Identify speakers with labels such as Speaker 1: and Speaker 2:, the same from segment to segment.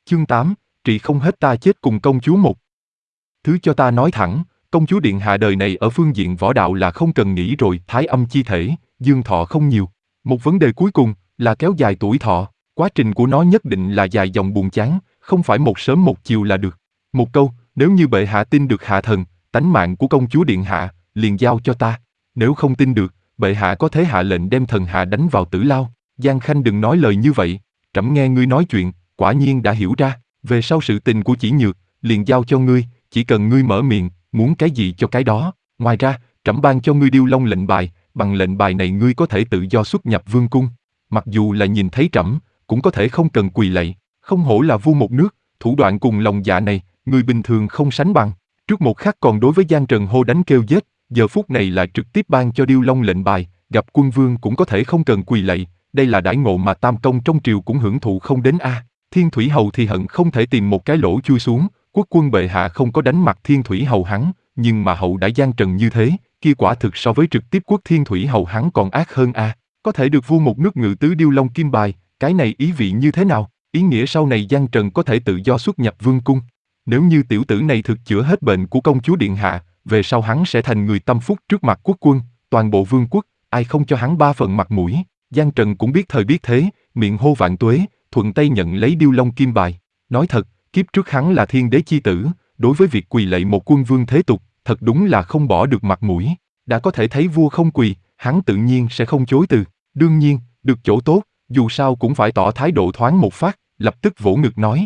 Speaker 1: Chương 8, trị không hết ta chết cùng công chúa một. Thứ cho ta nói thẳng, công chúa điện hạ đời này ở phương diện võ đạo là không cần nghĩ rồi, thái âm chi thể, dương thọ không nhiều. Một vấn đề cuối cùng là kéo dài tuổi thọ, quá trình của nó nhất định là dài dòng buồn chán, không phải một sớm một chiều là được. Một câu, nếu như bệ hạ tin được hạ thần, tánh mạng của công chúa điện hạ, liền giao cho ta. Nếu không tin được, bệ hạ có thể hạ lệnh đem thần hạ đánh vào tử lao. Giang Khanh đừng nói lời như vậy, trẫm nghe ngươi nói chuyện, quả nhiên đã hiểu ra, về sau sự tình của Chỉ Nhược, liền giao cho ngươi, chỉ cần ngươi mở miệng, muốn cái gì cho cái đó. Ngoài ra, trẫm ban cho ngươi Điêu Long lệnh bài, bằng lệnh bài này ngươi có thể tự do xuất nhập vương cung. Mặc dù là nhìn thấy trẫm, cũng có thể không cần quỳ lạy, không hổ là vua một nước, thủ đoạn cùng lòng dạ này, người bình thường không sánh bằng. Trước một khắc còn đối với Giang Trần hô đánh kêu giết, giờ phút này là trực tiếp ban cho Điêu Long lệnh bài, gặp quân vương cũng có thể không cần quỳ lạy, đây là đãi ngộ mà tam công trong triều cũng hưởng thụ không đến a. Thiên Thủy Hầu thì hận không thể tìm một cái lỗ chui xuống, quốc quân bệ hạ không có đánh mặt Thiên Thủy Hầu hắn, nhưng mà hậu đã Giang Trần như thế, kia quả thực so với trực tiếp quốc Thiên Thủy Hầu hắn còn ác hơn a. Có thể được vua một nước ngự tứ Điêu Long kim bài, cái này ý vị như thế nào? Ý nghĩa sau này Giang Trần có thể tự do xuất nhập vương cung. Nếu như tiểu tử này thực chữa hết bệnh của công chúa điện hạ, về sau hắn sẽ thành người tâm phúc trước mặt quốc quân, toàn bộ vương quốc, ai không cho hắn ba phần mặt mũi. Giang Trần cũng biết thời biết thế, miệng hô vạn tuế, thuận tay nhận lấy Điêu Long kim bài. Nói thật, kiếp trước hắn là thiên đế chi tử, đối với việc quỳ lạy một quân vương thế tục, thật đúng là không bỏ được mặt mũi. Đã có thể thấy vua không quỳ, hắn tự nhiên sẽ không chối từ. Đương nhiên, được chỗ tốt, dù sao cũng phải tỏ thái độ thoáng một phát, lập tức vỗ ngực nói.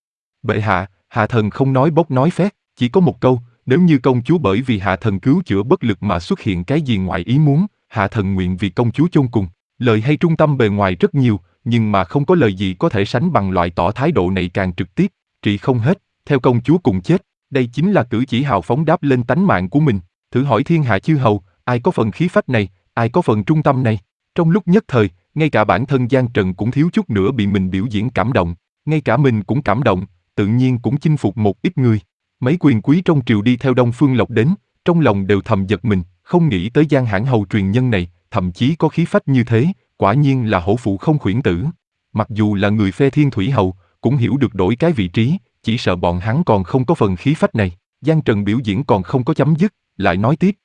Speaker 1: Bệ hạ, hạ thần không nói bốc nói phét, chỉ có một câu, nếu như công chúa bởi vì hạ thần cứu chữa bất lực mà xuất hiện cái gì ngoài ý muốn, hạ thần nguyện vì công chúa chôn cùng. Lời hay trung tâm bề ngoài rất nhiều, nhưng mà không có lời gì có thể sánh bằng loại tỏ thái độ này càng trực tiếp, trị không hết, theo công chúa cùng chết. Đây chính là cử chỉ hào phóng đáp lên tánh mạng của mình. Thử hỏi thiên hạ chư hầu, ai có phần khí phách này, ai có phần trung tâm này. Trong lúc nhất thời, ngay cả bản thân Giang Trần cũng thiếu chút nữa bị mình biểu diễn cảm động, ngay cả mình cũng cảm động, tự nhiên cũng chinh phục một ít người. Mấy quyền quý trong triều đi theo Đông Phương Lộc đến, trong lòng đều thầm giật mình, không nghĩ tới Giang hãn hầu truyền nhân này, thậm chí có khí phách như thế, quả nhiên là hổ phụ không khuyển tử. Mặc dù là người phe Thiên Thủy Hầu, cũng hiểu được đổi cái vị trí, chỉ sợ bọn hắn còn không có phần khí phách này. Giang Trần biểu diễn còn không có chấm dứt, lại nói tiếp.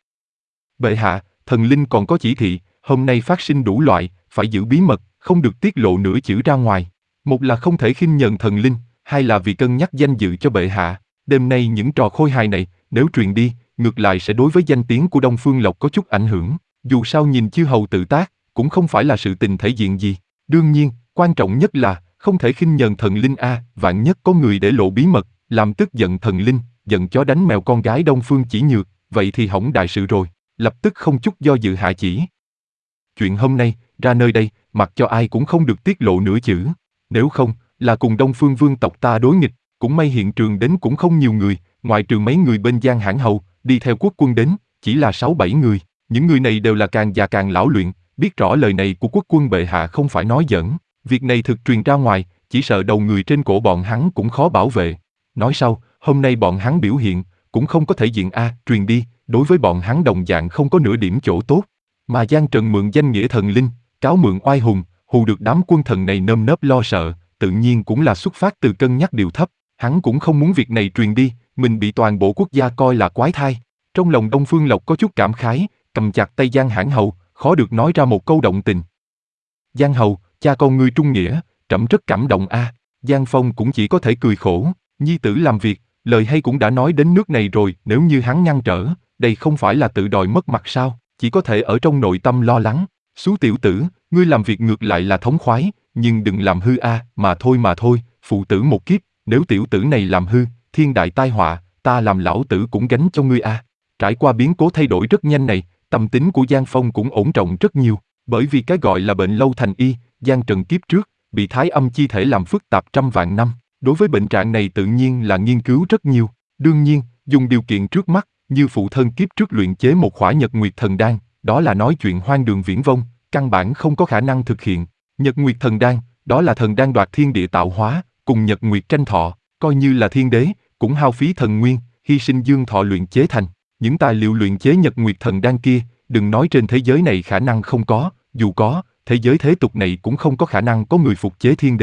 Speaker 1: Bệ hạ, thần linh còn có chỉ thị, hôm nay phát sinh đủ loại, phải giữ bí mật, không được tiết lộ nửa chữ ra ngoài. Một là không thể khinh nhờn thần linh, hai là vì cân nhắc danh dự cho bệ hạ. Đêm nay những trò khôi hài này, nếu truyền đi, ngược lại sẽ đối với danh tiếng của Đông Phương Lộc có chút ảnh hưởng. Dù sao nhìn chư hầu tự tác, cũng không phải là sự tình thể diện gì. Đương nhiên, quan trọng nhất là, không thể khinh nhờn thần linh a, vạn nhất có người để lộ bí mật, làm tức giận thần linh, giận chó đánh mèo con gái Đông Phương Chỉ Nhược, vậy thì hỏng đại sự rồi, lập tức không chút do dự hạ chỉ. Chuyện hôm nay, ra nơi đây, mặc cho ai cũng không được tiết lộ nửa chữ, nếu không, là cùng Đông Phương vương tộc ta đối nghịch. Cũng may hiện trường đến cũng không nhiều người, ngoại trừ mấy người bên Giang hãn hầu, đi theo quốc quân đến, chỉ là 6-7 người. Những người này đều là càng già càng lão luyện, biết rõ lời này của quốc quân bệ hạ không phải nói giỡn. Việc này thực truyền ra ngoài, chỉ sợ đầu người trên cổ bọn hắn cũng khó bảo vệ. Nói sau, hôm nay bọn hắn biểu hiện, cũng không có thể diện a, truyền đi, đối với bọn hắn đồng dạng không có nửa điểm chỗ tốt. Mà Giang Trần mượn danh nghĩa thần linh, cáo mượn oai hùng, hù được đám quân thần này nơm nớp lo sợ, tự nhiên cũng là xuất phát từ cân nhắc điều thấp. Hắn cũng không muốn việc này truyền đi, mình bị toàn bộ quốc gia coi là quái thai. Trong lòng Đông Phương Lộc có chút cảm khái, cầm chặt tay Giang hãn hầu, khó được nói ra một câu động tình. Giang hầu, cha con ngươi trung nghĩa, trẫm rất cảm động a. Giang Phong cũng chỉ có thể cười khổ, nhi tử làm việc, lời hay cũng đã nói đến nước này rồi, nếu như hắn ngăn trở, đây không phải là tự đòi mất mặt sao, chỉ có thể ở trong nội tâm lo lắng. Xú tiểu tử, ngươi làm việc ngược lại là thống khoái, nhưng đừng làm hư a, mà thôi, phụ tử một kiếp. Nếu tiểu tử này làm hư, thiên đại tai họa, ta làm lão tử cũng gánh cho ngươi a. Trải qua biến cố thay đổi rất nhanh này, tâm tính của Giang Phong cũng ổn trọng rất nhiều, bởi vì cái gọi là bệnh lâu thành y, Giang Trần kiếp trước, bị thái âm chi thể làm phức tạp trăm vạn năm, đối với bệnh trạng này tự nhiên là nghiên cứu rất nhiều. Đương nhiên, dùng điều kiện trước mắt, như phụ thân kiếp trước luyện chế một khỏa Nhật Nguyệt Thần Đan, đó là nói chuyện hoang đường viển vông, căn bản không có khả năng thực hiện. Nhật Nguyệt Thần Đan, đó là thần đan đoạt thiên địa tạo hóa, cùng Nhật Nguyệt tranh thọ, coi như là thiên đế, cũng hao phí thần nguyên, hy sinh dương thọ luyện chế thành. Những tài liệu luyện chế Nhật Nguyệt Thần Đan kia, đừng nói trên thế giới này khả năng không có, dù có, thế giới thế tục này cũng không có khả năng có người phục chế thiên đế.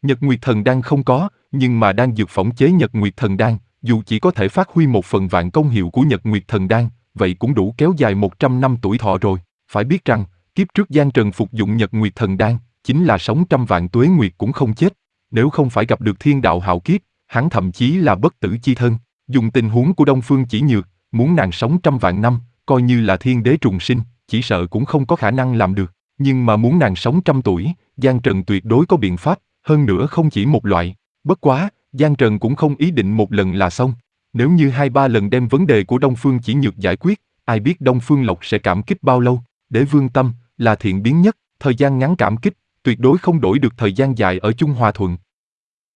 Speaker 1: Nhật Nguyệt Thần Đan không có, nhưng mà đan dược phỏng chế Nhật Nguyệt Thần Đan, dù chỉ có thể phát huy 1/1000 công hiệu của Nhật Nguyệt Thần Đan, vậy cũng đủ kéo dài 100 năm tuổi thọ rồi. Phải biết rằng, kiếp trước Giang Trần phục dụng Nhật Nguyệt Thần Đan, chính là sống trăm vạn tuế nguyệt cũng không chết. Nếu không phải gặp được thiên đạo hạo kiếp, hắn thậm chí là bất tử chi thân. Dùng tình huống của Đông Phương Chỉ Nhược, muốn nàng sống trăm vạn năm, coi như là thiên đế trùng sinh, chỉ sợ cũng không có khả năng làm được. Nhưng mà muốn nàng sống trăm tuổi, Giang Trần tuyệt đối có biện pháp, hơn nữa không chỉ một loại. Bất quá, Giang Trần cũng không ý định một lần là xong. Nếu như 2-3 lần đem vấn đề của Đông Phương Chỉ Nhược giải quyết, ai biết Đông Phương Lộc sẽ cảm kích bao lâu. Đế vương tâm là thiện biến nhất, thời gian ngắn cảm kích, tuyệt đối không đổi được thời gian dài ở chung hòa thuận.